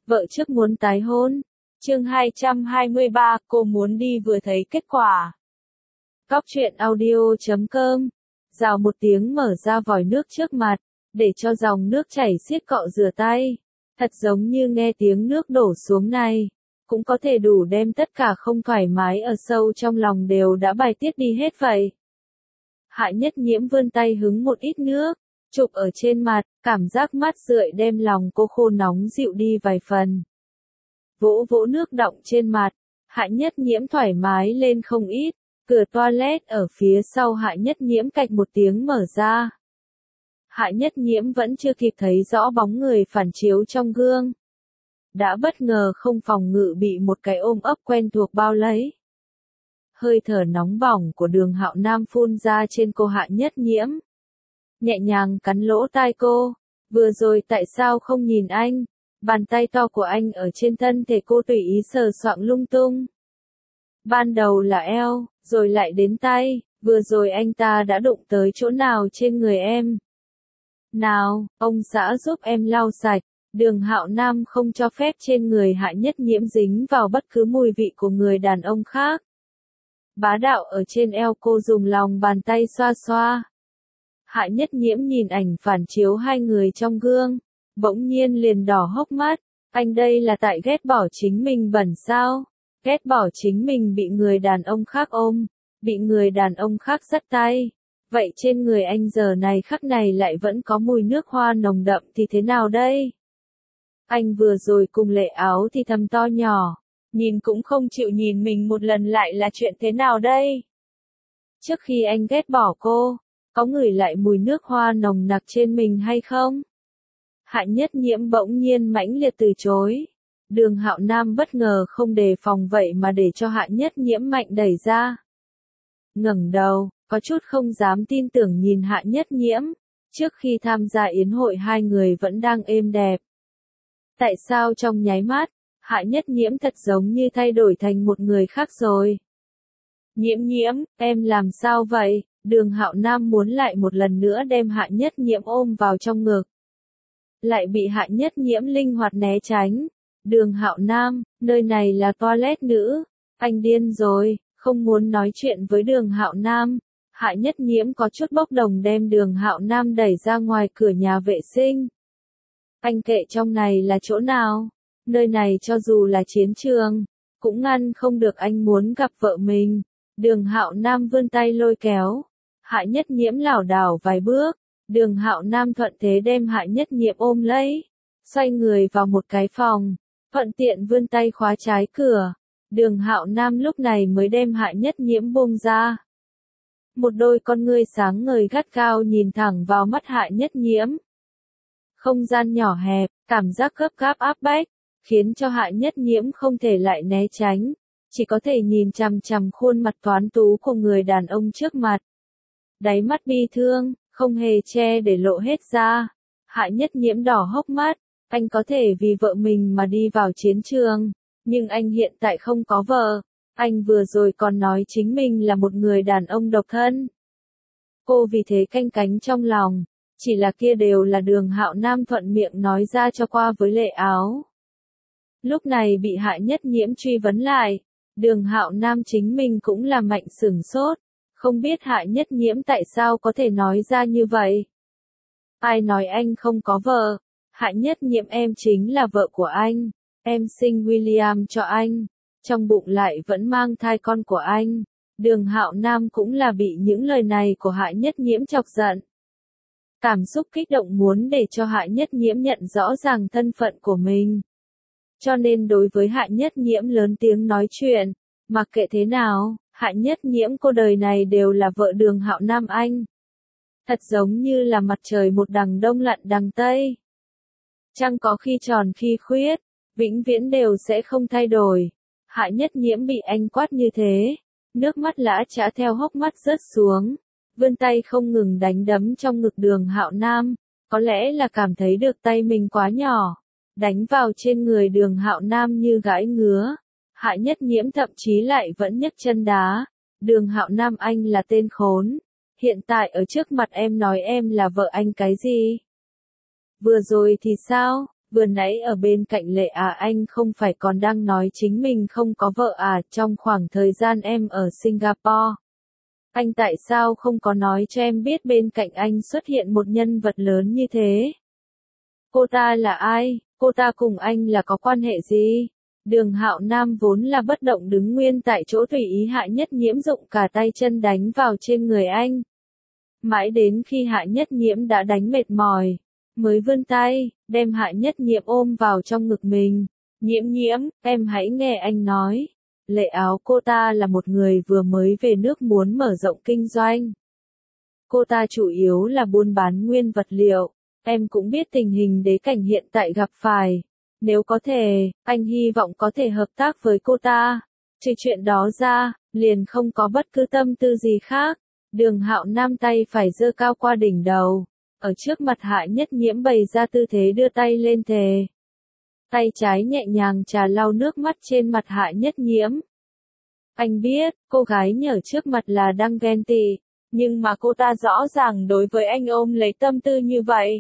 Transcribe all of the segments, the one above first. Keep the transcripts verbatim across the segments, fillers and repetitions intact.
vợ trước muốn tái hôn. Chương hai trăm hai mươi ba, cô muốn đi vừa thấy kết quả. Cóc truyện audio chấm com. Rào một tiếng mở ra vòi nước trước mặt, để cho dòng nước chảy xiết cọ rửa tay. Thật giống như nghe tiếng nước đổ xuống này, cũng có thể đủ đem tất cả không thoải mái ở sâu trong lòng đều đã bài tiết đi hết vậy. Hạ Nhất Nhiễm vươn tay hứng một ít nước, chụp ở trên mặt, cảm giác mát rượi đem lòng cô khô nóng dịu đi vài phần. Vỗ vỗ nước đọng trên mặt, Hạ Nhất Nhiễm thoải mái lên không ít, cửa toilet ở phía sau Hạ Nhất Nhiễm cạch một tiếng mở ra. Hạ Nhất Nhiễm vẫn chưa kịp thấy rõ bóng người phản chiếu trong gương. Đã bất ngờ không phòng ngự bị một cái ôm ấp quen thuộc bao lấy. Hơi thở nóng bỏng của Đường Hạo Nam phun ra trên cô Hạ Nhất Nhiễm. Nhẹ nhàng cắn lỗ tai cô, vừa rồi tại sao không nhìn anh, bàn tay to của anh ở trên thân thể cô tùy ý sờ soạng lung tung. Ban đầu là eo, rồi lại đến tay, vừa rồi anh ta đã đụng tới chỗ nào trên người em. Nào, ông xã giúp em lau sạch. Đường Hạo Nam không cho phép trên người Hạ Nhất Nhiễm dính vào bất cứ mùi vị của người đàn ông khác. Bá đạo ở trên eo cô dùng lòng bàn tay xoa xoa. Hạ Nhất Nhiễm nhìn ảnh phản chiếu hai người trong gương, bỗng nhiên liền đỏ hốc mắt. Anh đây là tại ghét bỏ chính mình bẩn sao? Ghét bỏ chính mình bị người đàn ông khác ôm, bị người đàn ông khác dắt tay. Vậy trên người anh giờ này khắc này lại vẫn có mùi nước hoa nồng đậm thì thế nào đây? Anh vừa rồi cùng Lệ Áo thì thầm to nhỏ, nhìn cũng không chịu nhìn mình một lần lại là chuyện thế nào đây? Trước khi anh ghét bỏ cô, có ngửi lại mùi nước hoa nồng nặc trên mình hay không? Hạ Nhất Nhiễm bỗng nhiên mãnh liệt từ chối. Đường Hạo Nam bất ngờ không đề phòng vậy mà để cho Hạ Nhất Nhiễm mạnh đẩy ra. Ngẩng đầu, có chút không dám tin tưởng nhìn Hạ Nhất Nhiễm, trước khi tham gia yến hội hai người vẫn đang êm đẹp. Tại sao trong nháy mắt, Hạ Nhất Nhiễm thật giống như thay đổi thành một người khác rồi? Nhiễm Nhiễm, em làm sao vậy? Đường Hạo Nam muốn lại một lần nữa đem Hạ Nhất Nhiễm ôm vào trong ngực. Lại bị Hạ Nhất Nhiễm linh hoạt né tránh. Đường Hạo Nam, nơi này là toilet nữ. Anh điên rồi, không muốn nói chuyện với Đường Hạo Nam. Hạ Nhất Nhiễm có chút bốc đồng đem Đường Hạo Nam đẩy ra ngoài cửa nhà vệ sinh. Anh kệ trong này là chỗ nào? Nơi này cho dù là chiến trường, cũng ngăn không được anh muốn gặp vợ mình. Đường Hạo Nam vươn tay lôi kéo. Hạ Nhất Nhiễm lảo đảo vài bước. Đường Hạo Nam thuận thế đem Hạ Nhất Nhiễm ôm lấy. Xoay người vào một cái phòng. Thuận tiện vươn tay khóa trái cửa. Đường Hạo Nam lúc này mới đem Hạ Nhất Nhiễm buông ra. Một đôi con ngươi sáng ngời gắt gao nhìn thẳng vào mắt Hạ Nhất Nhiễm. Không gian nhỏ hẹp, cảm giác gấp gáp áp bách, khiến cho Hạ Nhất Nhiễm không thể lại né tránh, chỉ có thể nhìn chằm chằm khuôn mặt toán tú của người đàn ông trước mặt. Đáy mắt bi thương, không hề che để lộ hết ra. Hạ Nhất Nhiễm đỏ hốc mắt, anh có thể vì vợ mình mà đi vào chiến trường, nhưng anh hiện tại không có vợ. Anh vừa rồi còn nói chính mình là một người đàn ông độc thân. Cô vì thế canh cánh trong lòng. Chỉ là kia đều là Đường Hạo Nam thuận miệng nói ra cho qua với Lệ Áo. Lúc này bị Hạ Nhất Nhiễm truy vấn lại, Đường Hạo Nam chính mình cũng là mạnh sửng sốt, không biết Hạ Nhất Nhiễm tại sao có thể nói ra như vậy. Ai nói anh không có vợ? Hạ Nhất Nhiễm, em chính là vợ của anh, em sinh William cho anh, trong bụng lại vẫn mang thai con của anh. Đường Hạo Nam cũng là bị những lời này của Hạ Nhất Nhiễm chọc giận. Cảm xúc kích động muốn để cho Hạ Nhất Nhiễm nhận rõ ràng thân phận của mình. Cho nên đối với Hạ Nhất Nhiễm lớn tiếng nói chuyện, mặc kệ thế nào, Hạ Nhất Nhiễm cô đời này đều là vợ Đường Hạo Nam anh. Thật giống như là mặt trời một đằng đông lặn đằng tây. Trăng có khi tròn khi khuyết, vĩnh viễn đều sẽ không thay đổi. Hạ Nhất Nhiễm bị anh quát như thế, nước mắt lã chã theo hốc mắt rớt xuống. Vươn tay không ngừng đánh đấm trong ngực Đường Hạo Nam, có lẽ là cảm thấy được tay mình quá nhỏ, đánh vào trên người Đường Hạo Nam như gãi ngứa. Hạ Nhất Nhiễm thậm chí lại vẫn nhấc chân đá. Đường Hạo Nam, anh là tên khốn. Hiện tại ở trước mặt em nói em là vợ anh cái gì? Vừa rồi thì sao? vừa nãy ở bên cạnh Lệ à, anh không phải còn đang nói chính mình không có vợ à, trong khoảng thời gian em ở Singapore. Anh tại sao không có nói cho em biết bên cạnh anh xuất hiện một nhân vật lớn như thế? Cô ta là ai? Cô ta cùng anh là có quan hệ gì? Đường Hạo Nam vốn là bất động đứng nguyên tại chỗ tùy ý Hạ Nhất Nhiễm dụng cả tay chân đánh vào trên người anh. Mãi đến khi Hạ Nhất Nhiễm đã đánh mệt mỏi, mới vươn tay, đem Hạ Nhất Nhiễm ôm vào trong ngực mình. Nhiễm nhiễm, em hãy nghe anh nói. Lệ Áo cô ta là một người vừa mới về nước muốn mở rộng kinh doanh. Cô ta chủ yếu là buôn bán nguyên vật liệu. Em cũng biết tình hình đế cảnh hiện tại gặp phải. Nếu có thể, anh hy vọng có thể hợp tác với cô ta. Trừ chuyện đó ra, liền không có bất cứ tâm tư gì khác. Đường Hạo Nam tay phải giơ cao qua đỉnh đầu. Ở trước mặt Hạ Nhất Nhiễm bày ra tư thế đưa tay lên thề. Tay trái nhẹ nhàng trà lau nước mắt trên mặt Hạ Nhất Nhiễm. Anh biết, cô gái nhở trước mặt là đang ghen tị, nhưng mà cô ta rõ ràng đối với anh ôm lấy tâm tư như vậy.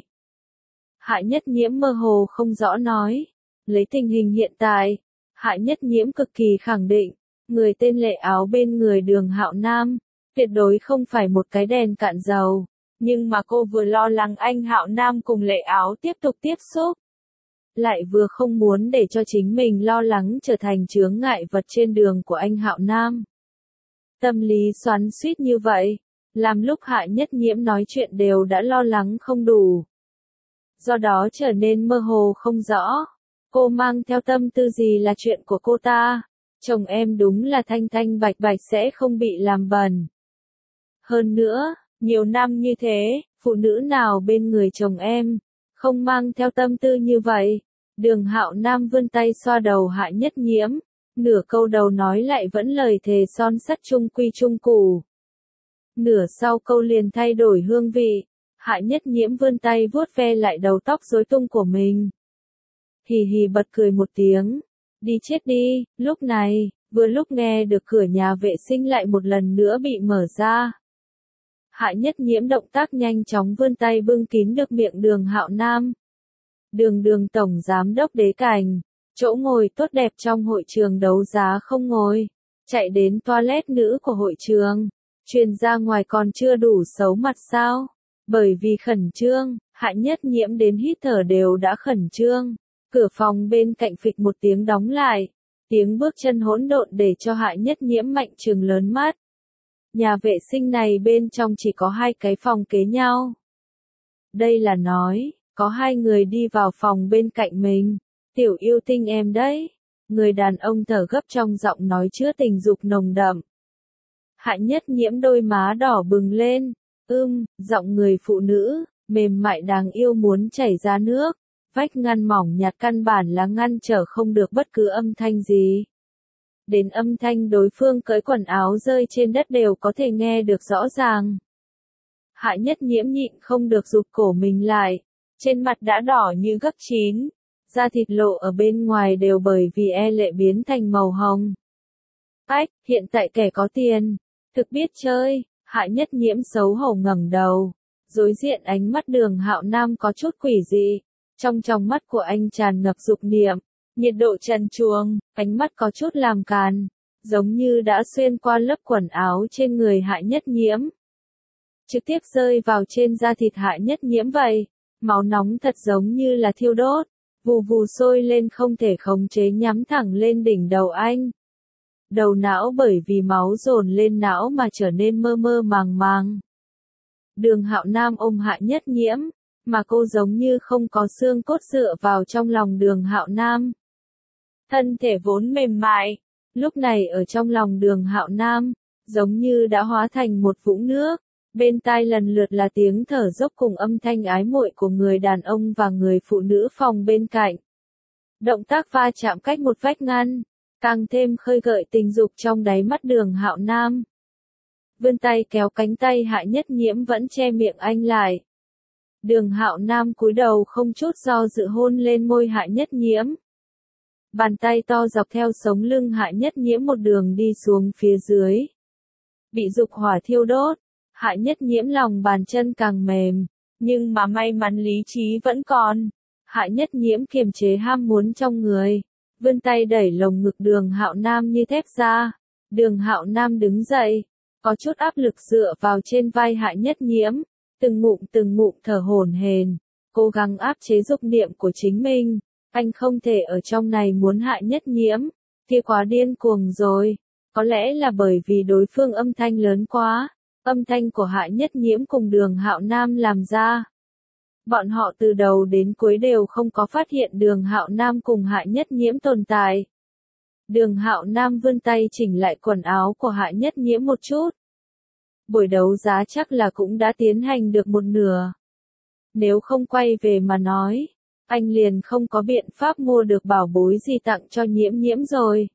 Hạ Nhất Nhiễm mơ hồ không rõ nói. Lấy tình hình hiện tại, Hạ Nhất Nhiễm cực kỳ khẳng định, người tên Lệ Áo bên người Đường Hạo Nam, tuyệt đối không phải một cái đèn cạn dầu. Nhưng mà cô vừa lo lắng anh Hạo Nam cùng Lệ Áo tiếp tục tiếp xúc, lại vừa không muốn để cho chính mình lo lắng trở thành chướng ngại vật trên đường của anh Hạo Nam. Tâm lý xoắn xuýt như vậy, làm lúc Hạ Nhất Nhiễm nói chuyện đều đã lo lắng không đủ. Do đó trở nên mơ hồ không rõ. Cô mang theo tâm tư gì là chuyện của cô ta. Chồng em đúng là thanh thanh bạch bạch sẽ không bị làm bẩn. Hơn nữa, nhiều năm như thế, phụ nữ nào bên người chồng em, không mang theo tâm tư như vậy. Đường Hạo Nam vươn tay xoa đầu Hạ Nhất Nhiễm, nửa câu đầu nói lại vẫn lời thề son sắt trung quy trung củ. Nửa sau câu liền thay đổi hương vị, Hạ Nhất Nhiễm vươn tay vuốt ve lại đầu tóc rối tung của mình. Hì hì bật cười một tiếng, đi chết đi, lúc này, vừa lúc nghe được cửa nhà vệ sinh lại một lần nữa bị mở ra. Hạ Nhất Nhiễm động tác nhanh chóng vươn tay bưng kín được miệng Đường Hạo Nam. Đường Đường tổng giám đốc đế cảnh, chỗ ngồi tốt đẹp trong hội trường đấu giá không ngồi, chạy đến toilet nữ của hội trường, truyền ra ngoài còn chưa đủ xấu mặt sao? Bởi vì khẩn trương, Hạ Nhất Nhiễm đến hít thở đều đã khẩn trương. Cửa phòng bên cạnh phịch một tiếng đóng lại, tiếng bước chân hỗn độn để cho Hạ Nhất Nhiễm mạnh trừng lớn mắt. Nhà vệ sinh này bên trong chỉ có hai cái phòng kế nhau. Đây là nói, có hai người đi vào phòng bên cạnh mình. Tiểu yêu tinh em đấy. Người đàn ông thở gấp trong giọng nói chứa tình dục nồng đậm. Hạ Nhất Nhiễm đôi má đỏ bừng lên. Ưm, giọng người phụ nữ, mềm mại đáng yêu muốn chảy ra nước. Vách ngăn mỏng nhạt căn bản là ngăn trở không được bất cứ âm thanh gì. Đến âm thanh đối phương cởi quần áo rơi trên đất đều có thể nghe được rõ ràng. Hạ Nhất Nhiễm nhịn không được rụt cổ mình lại, trên mặt đã đỏ như gấc chín, da thịt lộ ở bên ngoài đều bởi vì e lệ biến thành màu hồng. Ách, hiện tại kẻ có tiền, thực biết chơi, Hạ Nhất Nhiễm xấu hổ ngẩng đầu, đối diện ánh mắt Đường Hạo Nam có chút quỷ dị, trong tròng mắt của anh tràn ngập dục niệm. Nhiệt độ trần truồng, ánh mắt có chút làm càn, giống như đã xuyên qua lớp quần áo trên người Hạ Nhất Nhiễm. Trực tiếp rơi vào trên da thịt Hạ Nhất Nhiễm vậy, máu nóng thật giống như là thiêu đốt, vù vù sôi lên không thể khống chế nhắm thẳng lên đỉnh đầu anh. Đầu não bởi vì máu dồn lên não mà trở nên mơ mơ màng màng. Đường Hạo Nam ôm Hạ Nhất Nhiễm, mà cô giống như không có xương cốt dựa vào trong lòng Đường Hạo Nam. Thân thể vốn mềm mại, lúc này ở trong lòng Đường Hạo Nam, giống như đã hóa thành một vũng nước, bên tai lần lượt là tiếng thở dốc cùng âm thanh ái muội của người đàn ông và người phụ nữ phòng bên cạnh. Động tác va chạm cách một vách ngăn, càng thêm khơi gợi tình dục trong đáy mắt Đường Hạo Nam. Vươn tay kéo cánh tay Hạ Nhất Nhiễm vẫn che miệng anh lại. Đường Hạo Nam cúi đầu không chút do dự hôn lên môi Hạ Nhất Nhiễm. Bàn tay to dọc theo sống lưng Hạ Nhất Nhiễm một đường đi xuống phía dưới. Bị dục hỏa thiêu đốt, Hạ Nhất Nhiễm lòng bàn chân càng mềm, nhưng mà may mắn lý trí vẫn còn. Hạ Nhất Nhiễm kiềm chế ham muốn trong người, vươn tay đẩy lồng ngực Đường Hạo Nam như thép ra. Đường Hạo Nam đứng dậy, có chút áp lực dựa vào trên vai Hạ Nhất Nhiễm, từng ngụm từng ngụm thở hổn hển, cố gắng áp chế dục niệm của chính mình. Anh không thể ở trong này muốn Hạ Nhất Nhiễm, kia quá điên cuồng rồi. Có lẽ là bởi vì đối phương âm thanh lớn quá, âm thanh của Hạ Nhất Nhiễm cùng Đường Hạo Nam làm ra. Bọn họ từ đầu đến cuối đều không có phát hiện Đường Hạo Nam cùng Hạ Nhất Nhiễm tồn tại. Đường Hạo Nam vươn tay chỉnh lại quần áo của Hạ Nhất Nhiễm một chút. Buổi đấu giá chắc là cũng đã tiến hành được một nửa. Nếu không quay về mà nói, anh liền không có biện pháp mua được bảo bối gì tặng cho Nhiễm Nhiễm rồi.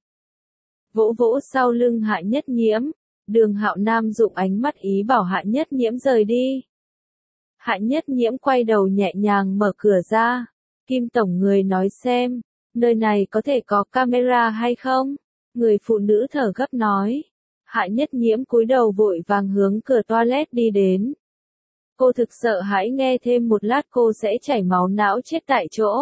Vỗ vỗ sau lưng Hạ Nhất Nhiễm, Đường Hạo Nam dụng ánh mắt ý bảo Hạ Nhất Nhiễm rời đi. Hạ Nhất Nhiễm quay đầu nhẹ nhàng mở cửa ra. Kim tổng người nói xem, nơi này có thể có camera hay không? Người phụ nữ thở gấp nói. Hạ Nhất Nhiễm cúi đầu vội vàng hướng cửa toilet đi đến. Cô thực sợ hãi nghe thêm một lát cô sẽ chảy máu não chết tại chỗ.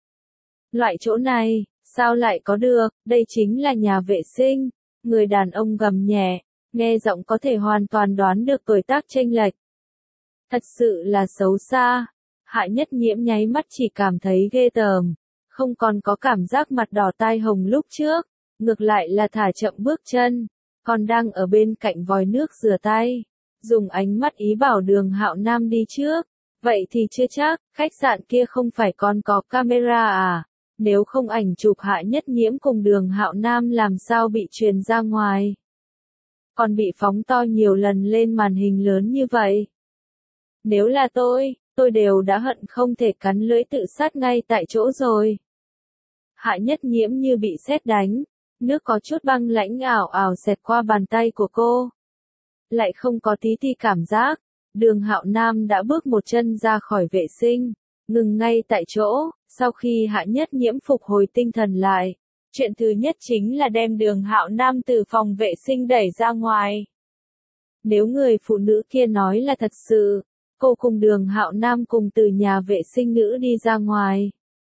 Loại chỗ này, sao lại có được, đây chính là nhà vệ sinh. Người đàn ông gầm nhẹ, nghe giọng có thể hoàn toàn đoán được tuổi tác chênh lệch. Thật sự là xấu xa. Hạ Nhất Nhiễm nháy mắt chỉ cảm thấy ghê tởm, không còn có cảm giác mặt đỏ tai hồng lúc trước, ngược lại là thả chậm bước chân, còn đang ở bên cạnh vòi nước rửa tay, dùng ánh mắt ý bảo Đường Hạo Nam đi trước. Vậy thì chưa chắc, khách sạn kia không phải còn có camera à? Nếu không ảnh chụp Hạ Nhất Nhiễm cùng Đường Hạo Nam làm sao bị truyền ra ngoài? Còn bị phóng to nhiều lần lên màn hình lớn như vậy. Nếu là tôi, tôi đều đã hận không thể cắn lưỡi tự sát ngay tại chỗ rồi. Hạ Nhất Nhiễm như bị sét đánh, nước có chút băng lãnh ảo ảo xẹt qua bàn tay của cô. Lại không có tí ti cảm giác, Đường Hạo Nam đã bước một chân ra khỏi vệ sinh, ngừng ngay tại chỗ. Sau khi Hạ Nhất Nhiễm phục hồi tinh thần lại, chuyện thứ nhất chính là đem Đường Hạo Nam từ phòng vệ sinh đẩy ra ngoài. Nếu người phụ nữ kia nói là thật sự, cô cùng Đường Hạo Nam cùng từ nhà vệ sinh nữ đi ra ngoài,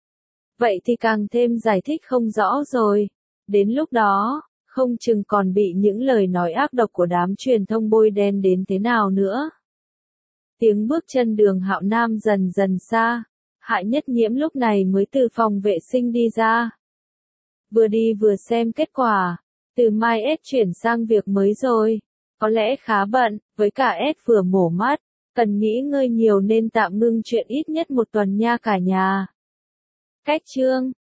vậy thì càng thêm giải thích không rõ rồi. Đến lúc đó, không chừng còn bị những lời nói ác độc của đám truyền thông bôi đen đến thế nào nữa. Tiếng bước chân Đường Hạo Nam dần dần xa, Hạ Nhất Nhiễm lúc này mới từ phòng vệ sinh đi ra. Vừa đi vừa xem kết quả, từ mai S chuyển sang việc mới rồi, có lẽ khá bận, với cả S vừa mổ mắt, cần nghỉ ngơi nhiều nên tạm ngưng chuyện ít nhất một tuần nha cả nhà. Cách chương